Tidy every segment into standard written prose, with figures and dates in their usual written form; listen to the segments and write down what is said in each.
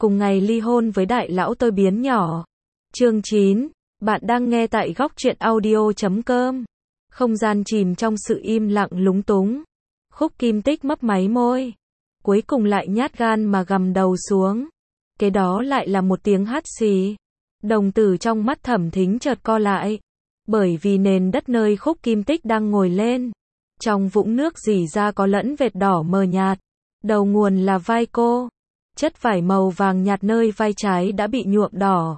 cùng ngày ly hôn với đại lão tôi biến nhỏ. Chương 9. Bạn đang nghe tại góc truyện audio.com. Không gian chìm trong sự im lặng lúng túng. Khúc Kim Tích mấp máy môi. Cuối cùng lại nhát gan mà gằm đầu xuống. Kế đó lại là một tiếng hắt xì. Đồng tử trong mắt Thẩm Thính chợt co lại. Bởi vì nền đất nơi Khúc Kim Tích đang ngồi lên. Trong vũng nước rỉ ra có lẫn vệt đỏ mờ nhạt. Đầu nguồn là vai cô. Chất vải màu vàng nhạt nơi vai trái đã bị nhuộm đỏ.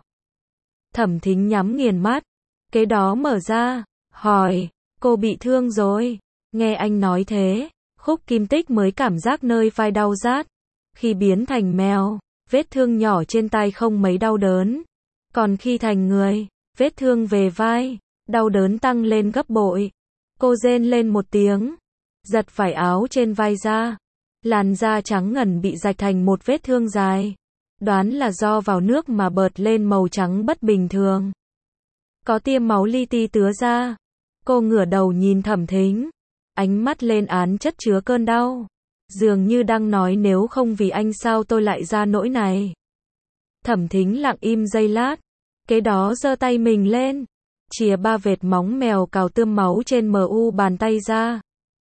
Thẩm Thính nhắm nghiền mắt. Kế đó mở ra. Hỏi. Cô bị thương rồi. Nghe anh nói thế. Khúc Kim Tích mới cảm giác nơi vai đau rát. Khi biến thành mèo, vết thương nhỏ trên tay không mấy đau đớn. Còn khi thành người, vết thương về vai, đau đớn tăng lên gấp bội. Cô rên lên một tiếng. Giật vải áo trên vai ra. Làn da trắng ngần bị rạch thành một vết thương dài. Đoán là do vào nước mà bợt lên màu trắng bất bình thường. Có tia máu li ti tứa ra. Cô ngửa đầu nhìn Thẩm Thính. Ánh mắt lên án chất chứa cơn đau. Dường như đang nói nếu không vì anh sao tôi lại ra nỗi này. Thẩm Thính lặng im giây lát. Kế đó giơ tay mình lên. Chìa 3 vệt móng mèo cào tươm máu trên mu bàn tay ra.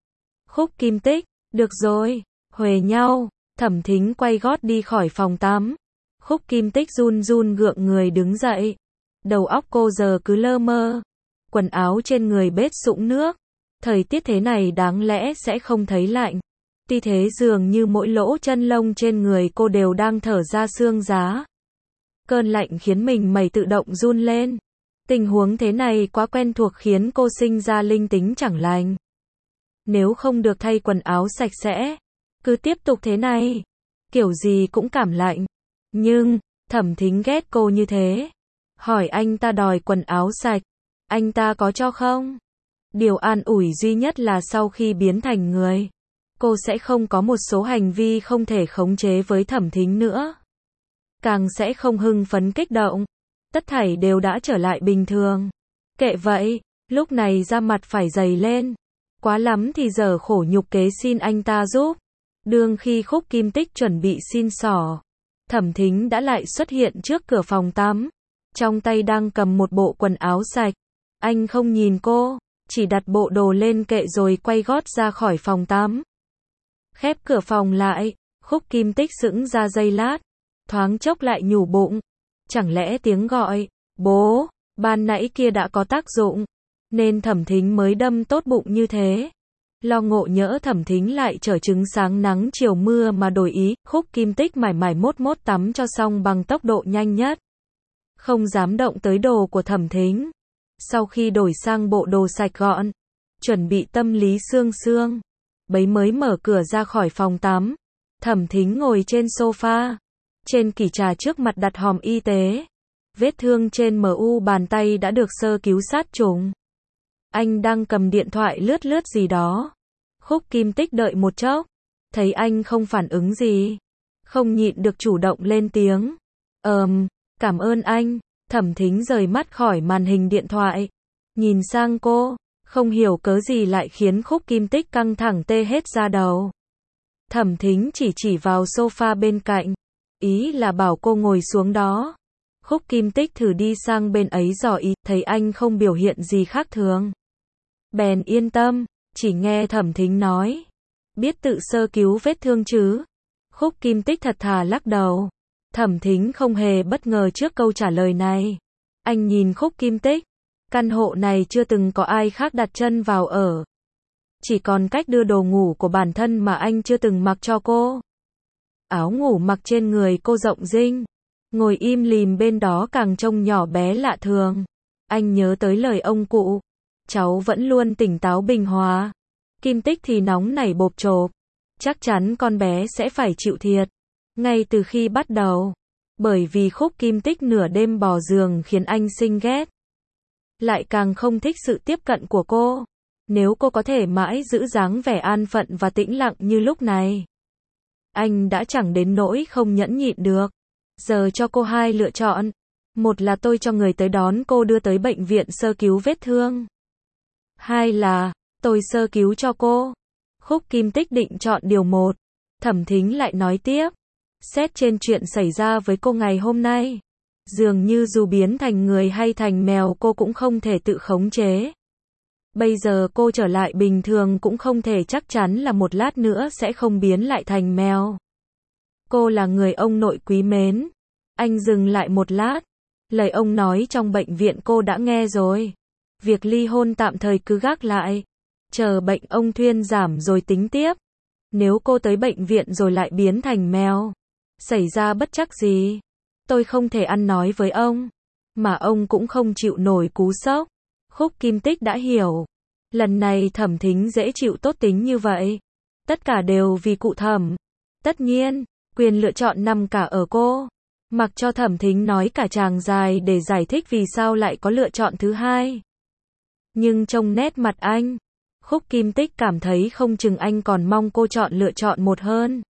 Khúc Kim Tích, được rồi, huề nhau. Thẩm Thính quay gót đi khỏi phòng tắm. Khúc Kim Tích run run gượng người đứng dậy. Đầu óc cô giờ cứ lơ mơ. Quần áo trên người bết sũng nước. Thời tiết thế này đáng lẽ sẽ không thấy lạnh. Tuy thế dường như mỗi lỗ chân lông trên người cô đều đang thở ra sương giá. Cơn lạnh khiến mình mẩy tự động run lên. Tình huống thế này quá quen thuộc khiến cô sinh ra linh tính chẳng lành. Nếu không được thay quần áo sạch sẽ, cứ tiếp tục thế này, kiểu gì cũng cảm lạnh. Nhưng, Thẩm Thính ghét cô như thế. Hỏi anh ta đòi quần áo sạch, anh ta có cho không? Điều an ủi duy nhất là sau khi biến thành người, cô sẽ không có một số hành vi không thể khống chế với Thẩm Thính nữa. Càng sẽ không hưng phấn kích động. Tất thảy đều đã trở lại bình thường. Kệ vậy, lúc này da mặt phải dày lên. Quá lắm thì giờ khổ nhục kế xin anh ta giúp. Đương khi Khúc Kim Tích chuẩn bị xin xỏ, Thẩm Thính đã lại xuất hiện trước cửa phòng tắm. Trong tay đang cầm một bộ quần áo sạch. Anh không nhìn cô, chỉ đặt bộ đồ lên kệ rồi quay gót ra khỏi phòng tắm. Khép cửa phòng lại, Khúc Kim Tích sững ra giây lát. Thoáng chốc lại nhủ bụng. Chẳng lẽ tiếng gọi, bố, ban nãy kia đã có tác dụng, nên Thẩm Thính mới đâm tốt bụng như thế. Lo ngộ nhỡ Thẩm Thính lại trở trứng sáng nắng chiều mưa mà đổi ý, Khúc Kim Tích mải mải mốt mốt tắm cho xong bằng tốc độ nhanh nhất. Không dám động tới đồ của Thẩm Thính. Sau khi đổi sang bộ đồ sạch gọn, chuẩn bị tâm lý sương sương, bấy mới mở cửa ra khỏi phòng tắm. Thẩm Thính ngồi trên sofa. Trên kỷ trà trước mặt đặt hòm y tế. Vết thương trên mu bàn tay đã được sơ cứu sát trùng. Anh đang cầm điện thoại lướt lướt gì đó. Khúc Kim Tích đợi một chốc. Thấy anh không phản ứng gì. Không nhịn được chủ động lên tiếng. Cảm ơn anh. Thẩm Thính rời mắt khỏi màn hình điện thoại. Nhìn sang cô. Không hiểu cớ gì lại khiến Khúc Kim Tích căng thẳng tê hết da đầu. Thẩm Thính chỉ vào sofa bên cạnh. Ý là bảo cô ngồi xuống đó. Khúc Kim Tích thử đi sang bên ấy dò ý, thấy anh không biểu hiện gì khác thường. Bèn yên tâm, chỉ nghe Thẩm Thính nói. Biết tự sơ cứu vết thương chứ? Khúc Kim Tích thật thà lắc đầu. Thẩm Thính không hề bất ngờ trước câu trả lời này. Anh nhìn Khúc Kim Tích. Căn hộ này chưa từng có ai khác đặt chân vào ở. Chỉ còn cách đưa đồ ngủ của bản thân mà anh chưa từng mặc cho cô. Áo ngủ mặc trên người cô rộng rinh. Ngồi im lìm bên đó càng trông nhỏ bé lạ thường. Anh nhớ tới lời ông cụ. Cháu vẫn luôn tỉnh táo bình hòa. Kim Tích thì nóng nảy bộp chộp. Chắc chắn con bé sẽ phải chịu thiệt. Ngay từ khi bắt đầu. Bởi vì Khúc Kim Tích nửa đêm bò giường khiến anh sinh ghét. Lại càng không thích sự tiếp cận của cô. Nếu cô có thể mãi giữ dáng vẻ an phận và tĩnh lặng như lúc này, anh đã chẳng đến nỗi không nhẫn nhịn được. Giờ cho cô hai lựa chọn. Một là tôi cho người tới đón cô đưa tới bệnh viện sơ cứu vết thương. Hai là, tôi sơ cứu cho cô. Khúc Kim Tích định chọn điều một. Thẩm Thính lại nói tiếp. Xét trên chuyện xảy ra với cô ngày hôm nay, dường như dù biến thành người hay thành mèo cô cũng không thể tự khống chế. Bây giờ cô trở lại bình thường cũng không thể chắc chắn là một lát nữa sẽ không biến lại thành mèo. Cô là người ông nội quý mến. Anh dừng lại một lát. Lời ông nói trong bệnh viện cô đã nghe rồi. Việc ly hôn tạm thời cứ gác lại. Chờ bệnh ông thuyên giảm rồi tính tiếp. Nếu cô tới bệnh viện rồi lại biến thành mèo, xảy ra bất trắc gì, tôi không thể ăn nói với ông. Mà ông cũng không chịu nổi cú sốc. Khúc Kim Tích đã hiểu. Lần này Thẩm Thính dễ chịu tốt tính như vậy. Tất cả đều vì cụ Thẩm. Tất nhiên, quyền lựa chọn nằm cả ở cô. Mặc cho Thẩm Thính nói cả tràng dài để giải thích vì sao lại có lựa chọn thứ hai. Nhưng trong nét mặt anh, Khúc Kim Tích cảm thấy không chừng anh còn mong cô chọn lựa chọn một hơn.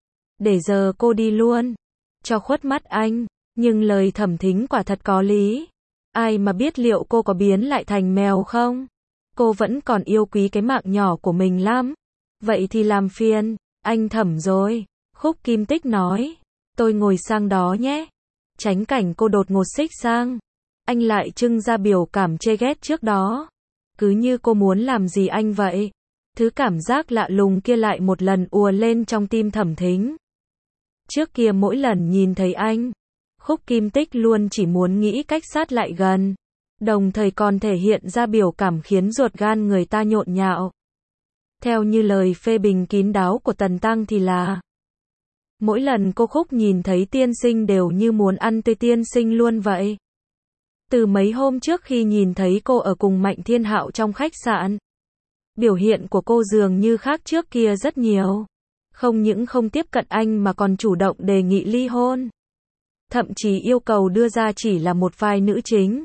Để giờ cô đi luôn, cho khuất mắt anh. Nhưng lời Thẩm Thính quả thật có lý. Ai mà biết liệu cô có biến lại thành mèo không? Cô vẫn còn yêu quý cái mạng nhỏ của mình lắm. Vậy thì làm phiền anh Thẩm rồi. Khúc Kim Tích nói. Tôi ngồi sang đó nhé. Tránh cảnh cô đột ngột xích sang. Anh lại trưng ra biểu cảm chê ghét trước đó. Cứ như cô muốn làm gì anh vậy. Thứ cảm giác lạ lùng kia lại một lần ùa lên trong tim Thẩm Thính. Trước kia mỗi lần nhìn thấy anh, Khúc Kim Tích luôn chỉ muốn nghĩ cách sát lại gần. Đồng thời còn thể hiện ra biểu cảm khiến ruột gan người ta nhộn nhạo. Theo như lời phê bình kín đáo của Tần Tăng thì là mỗi lần cô Khúc nhìn thấy tiên sinh đều như muốn ăn tươi tiên sinh luôn vậy. Từ mấy hôm trước khi nhìn thấy cô ở cùng Mạnh Thiên Hạo trong khách sạn, biểu hiện của cô dường như khác trước kia rất nhiều. Không những không tiếp cận anh mà còn chủ động đề nghị ly hôn. Thậm chí yêu cầu đưa ra chỉ là một vai nữ chính.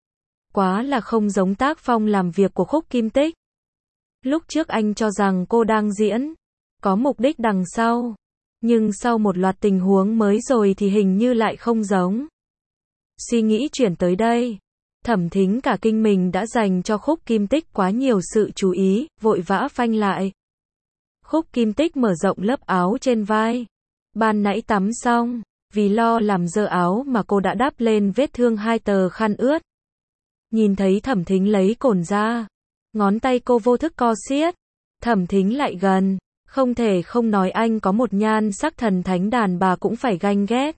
Quá là không giống tác phong làm việc của Khúc Kim Tích. Lúc trước anh cho rằng cô đang diễn, có mục đích đằng sau. Nhưng sau một loạt tình huống mới rồi thì hình như lại không giống. Suy nghĩ chuyển tới đây, Thẩm Thính cả kinh mình đã dành cho Khúc Kim Tích quá nhiều sự chú ý, vội vã phanh lại. Khúc Kim Tích mở rộng lớp áo trên vai. Ban nãy tắm xong, vì lo làm dơ áo mà cô đã đắp lên vết thương 2 tờ khăn ướt. Nhìn thấy Thẩm Thính lấy cồn ra, ngón tay cô vô thức co siết. Thẩm Thính lại gần, không thể không nói anh có một nhan sắc thần thánh đàn bà cũng phải ganh ghét.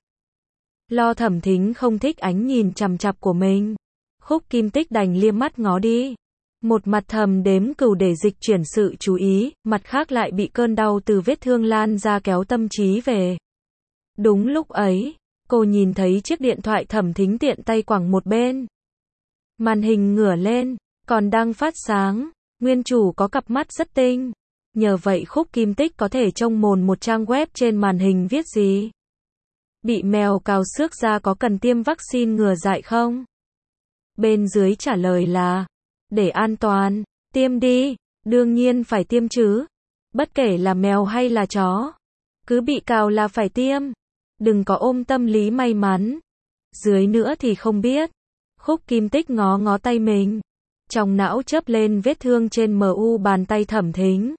Lo Thẩm Thính không thích ánh nhìn chằm chằm của mình, Khúc Kim Tích đành liếc mắt ngó đi. Một mặt thầm đếm cừu để dịch chuyển sự chú ý, mặt khác lại bị cơn đau từ vết thương lan ra kéo tâm trí về. Đúng lúc ấy, cô nhìn thấy chiếc điện thoại Thẩm Thính tiện tay quẳng một bên. Màn hình ngửa lên, còn đang phát sáng, nguyên chủ có cặp mắt rất tinh. Nhờ vậy Khúc Kim Tích có thể trông mồn một trang web trên màn hình viết gì. Bị mèo cào xước da có cần tiêm vaccine ngừa dại không? Bên dưới trả lời là, để an toàn, tiêm đi, đương nhiên phải tiêm chứ. Bất kể là mèo hay là chó, cứ bị cào là phải tiêm. Đừng có ôm tâm lý may mắn. Dưới nữa thì không biết. Khúc Kim Tích ngó ngó tay mình. Trong não chớp lên vết thương trên mu bàn tay Thẩm Thính.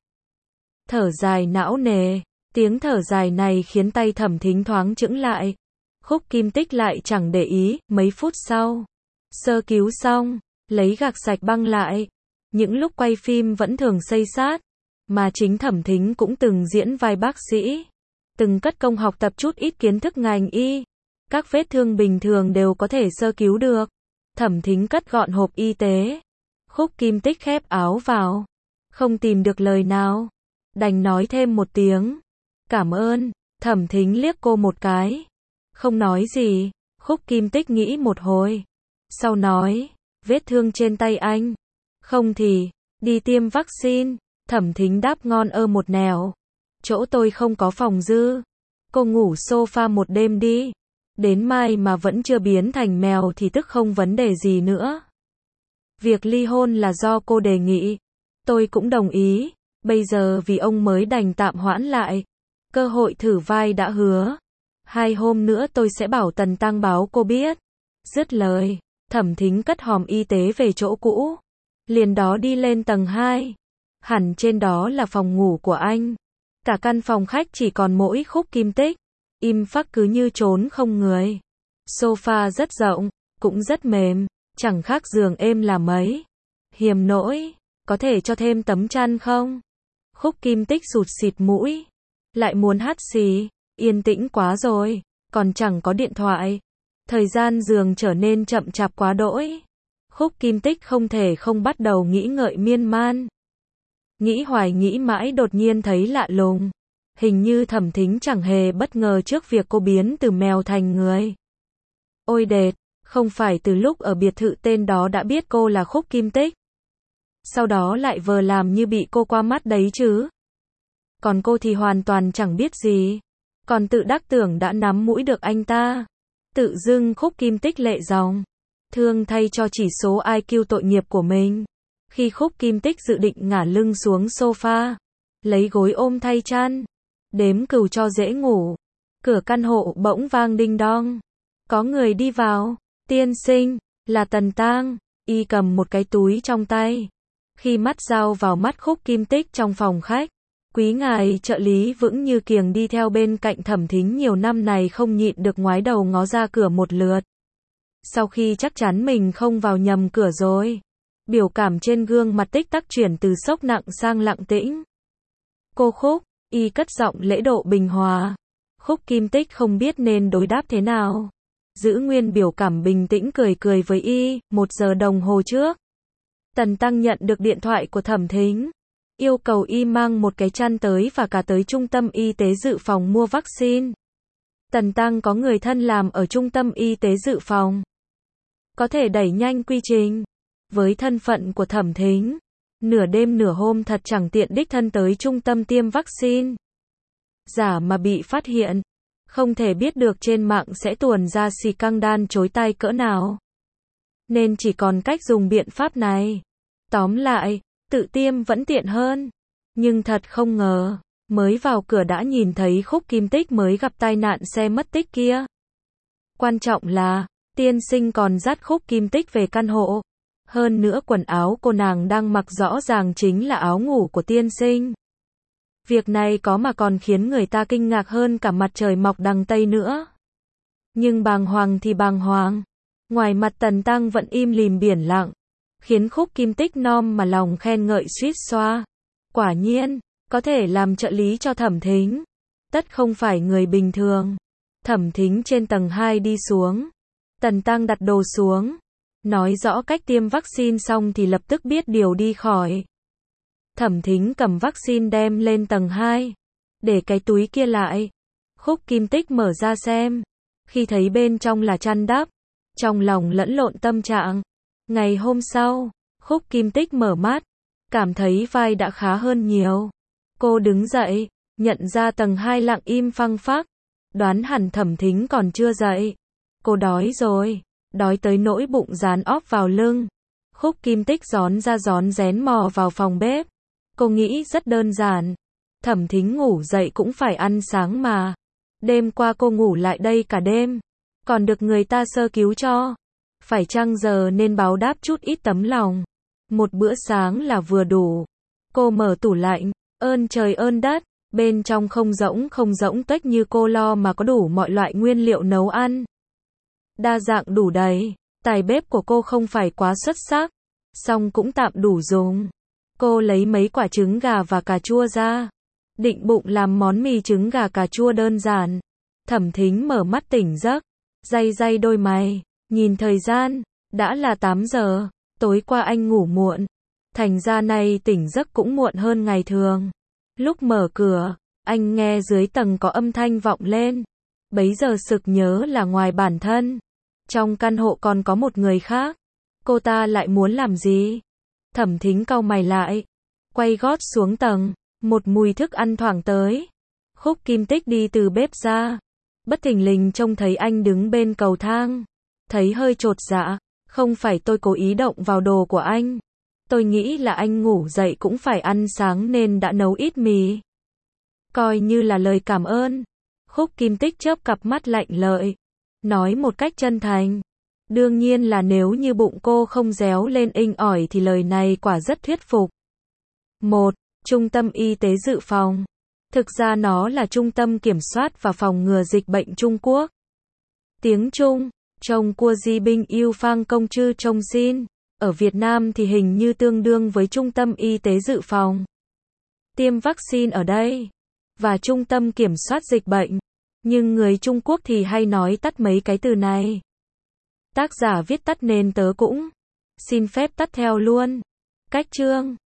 Thở dài não nề. Tiếng thở dài này khiến tay Thẩm Thính thoáng chững lại. Khúc Kim Tích lại chẳng để ý. Mấy phút sau, sơ cứu xong, lấy gạc sạch băng lại. Những lúc quay phim vẫn thường xây sát. Mà chính Thẩm Thính cũng từng diễn vai bác sĩ. Từng cất công học tập chút ít kiến thức ngành y. Các vết thương bình thường đều có thể sơ cứu được. Thẩm Thính cất gọn hộp y tế. Khúc Kim Tích khép áo vào. Không tìm được lời nào. Đành nói thêm một tiếng. Cảm ơn. Thẩm Thính liếc cô một cái. Không nói gì. Khúc Kim Tích nghĩ một hồi. Sau nói. Vết thương trên tay anh. Không thì, đi tiêm vaccine. Thẩm Thính đáp ngon một nẻo. Chỗ tôi không có phòng dư. Cô ngủ sofa một đêm đi. Đến mai mà vẫn chưa biến thành mèo thì tức không vấn đề gì nữa. Việc ly hôn là do cô đề nghị. Tôi cũng đồng ý. Bây giờ vì ông mới đành tạm hoãn lại. Cơ hội thử vai đã hứa. 2 hôm nữa tôi sẽ bảo Tần Tăng báo cô biết. Dứt lời, Thẩm Thính cất hòm y tế về chỗ cũ. Liền đó đi lên tầng 2. Hẳn trên đó là phòng ngủ của anh. Cả căn phòng khách chỉ còn mỗi Khúc Kim Tích. im phắc cứ như trốn không người. Sofa rất rộng, cũng rất mềm, chẳng khác giường êm là mấy. Hiềm nỗi, có thể cho thêm tấm chăn không? Khúc Kim Tích sụt xịt mũi, lại muốn hắt xì, yên tĩnh quá rồi, còn chẳng có điện thoại. Thời gian giường trở nên chậm chạp quá đỗi. Khúc Kim Tích không thể không bắt đầu nghĩ ngợi miên man. Nghĩ hoài nghĩ mãi đột nhiên thấy lạ lùng. Hình như Thẩm Thính chẳng hề bất ngờ trước việc cô biến từ mèo thành người. Ôi đệt, không phải từ lúc ở biệt thự tên đó đã biết cô là Khúc Kim Tích. Sau đó lại vờ làm như bị cô qua mắt đấy chứ. Còn cô thì hoàn toàn chẳng biết gì. Còn tự đắc tưởng đã nắm mũi được anh ta. Tự dưng Khúc Kim Tích lệ ròng. Thương thay cho chỉ số IQ tội nghiệp của mình. Khi Khúc Kim Tích dự định ngả lưng xuống sofa, lấy gối ôm thay chăn, đếm cừu cho dễ ngủ, cửa căn hộ bỗng vang đinh đong. Có người đi vào. Tiên sinh, là Tần Tang. Y cầm một cái túi trong tay. Khi mắt dao vào mắt Khúc Kim Tích trong phòng khách, quý ngài trợ lý vững như kiềng đi theo bên cạnh Thẩm Thính nhiều năm này không nhịn được ngoái đầu ngó ra cửa một lượt. Sau khi chắc chắn mình không vào nhầm cửa rồi, biểu cảm trên gương mặt tích tắc chuyển từ sốc nặng sang lặng tĩnh. Cô Khúc, y cất giọng lễ độ bình hòa. Khúc Kim Tích không biết nên đối đáp thế nào. Giữ nguyên biểu cảm bình tĩnh cười cười với y. 1 giờ đồng hồ trước, Tần Tăng nhận được điện thoại của Thẩm Thính, yêu cầu y mang một cái chăn tới và cả tới trung tâm y tế dự phòng mua vaccine. Tần Tăng có người thân làm ở trung tâm y tế dự phòng, có thể đẩy nhanh quy trình. Với thân phận của Thẩm Thính, nửa đêm nửa hôm thật chẳng tiện đích thân tới trung tâm tiêm vaccine. Giả mà bị phát hiện, không thể biết được trên mạng sẽ tuồn ra xì căng đan chối tai cỡ nào. Nên chỉ còn cách dùng biện pháp này. Tóm lại, tự tiêm vẫn tiện hơn. Nhưng thật không ngờ, mới vào cửa đã nhìn thấy Khúc Kim Tích mới gặp tai nạn xe mất tích kia. Quan trọng là, tiên sinh còn dắt Khúc Kim Tích về căn hộ. Hơn nữa quần áo cô nàng đang mặc rõ ràng chính là áo ngủ của tiên sinh. Việc này có mà còn khiến người ta kinh ngạc hơn cả mặt trời mọc đằng Tây nữa. Nhưng bàng hoàng thì bàng hoàng. Ngoài mặt Tần Tăng vẫn im lìm biển lặng, khiến Khúc Kim Tích nom mà lòng khen ngợi suýt xoa. Quả nhiên, có thể làm trợ lý cho Thẩm Thính. Tất không phải người bình thường. Thẩm Thính trên tầng 2 đi xuống. Tần Tăng đặt đồ xuống. Nói rõ cách tiêm vaccine xong thì lập tức biết điều đi khỏi. Thẩm Thính cầm vaccine đem lên tầng 2. Để cái túi kia lại. Khúc Kim Tích mở ra xem. Khi thấy bên trong là chăn đắp, trong lòng lẫn lộn tâm trạng. Ngày hôm sau, Khúc Kim Tích mở mắt, cảm thấy vai đã khá hơn nhiều. Cô đứng dậy, nhận ra tầng 2 lặng im phăng phắc. Đoán hẳn Thẩm Thính còn chưa dậy. Cô đói rồi, đói tới nỗi bụng dán óp vào lưng. Khúc Kim Tích rón ra rón rén mò vào phòng bếp. Cô nghĩ rất đơn giản. Thẩm Thính ngủ dậy cũng phải ăn sáng mà. Đêm qua cô ngủ lại đây cả đêm, còn được người ta sơ cứu cho. Phải chăng giờ nên báo đáp chút ít tấm lòng. Một bữa sáng là vừa đủ. Cô mở tủ lạnh, ơn trời ơn đất, bên trong không rỗng tuếch như cô lo mà có đủ mọi loại nguyên liệu nấu ăn. Đa dạng đủ đầy, tài bếp của cô không phải quá xuất sắc, song cũng tạm đủ dùng. Cô lấy mấy quả trứng gà và cà chua ra, định bụng làm món mì trứng gà cà chua đơn giản. Thẩm Thính mở mắt tỉnh giấc, day đôi mày, nhìn thời gian, đã là 8 giờ, tối qua anh ngủ muộn, thành ra nay tỉnh giấc cũng muộn hơn ngày thường. Lúc mở cửa, anh nghe dưới tầng có âm thanh vọng lên, bấy giờ sực nhớ là ngoài bản thân, trong căn hộ còn có một người khác. Cô ta lại muốn làm gì? Thẩm Thính cau mày lại, quay gót xuống tầng, một mùi thức ăn thoảng tới. Khúc Kim Tích đi từ bếp ra, bất thình lình trông thấy anh đứng bên cầu thang, thấy hơi chột dạ. Không phải tôi cố ý động vào đồ của anh, tôi nghĩ là anh ngủ dậy cũng phải ăn sáng nên đã nấu ít mì, coi như là lời cảm ơn. Khúc Kim Tích chớp cặp mắt lạnh lợi, nói một cách chân thành. Đương nhiên là nếu như bụng cô không réo lên inh ỏi thì lời này quả rất thuyết phục. 1. Trung tâm y tế dự phòng. Thực ra nó là Trung tâm Kiểm soát và Phòng ngừa Dịch bệnh Trung Quốc. Tiếng Trung, Trông Cua Di Binh Yêu Phang Công Chư Trông Xin. Ở Việt Nam thì hình như tương đương với Trung tâm Y tế Dự phòng tiêm vaccine ở đây, và Trung tâm Kiểm soát Dịch bệnh. Nhưng người Trung Quốc thì hay nói tắt mấy cái từ này. Tác giả viết tắt nên tớ cũng xin phép tắt theo luôn. Cách chương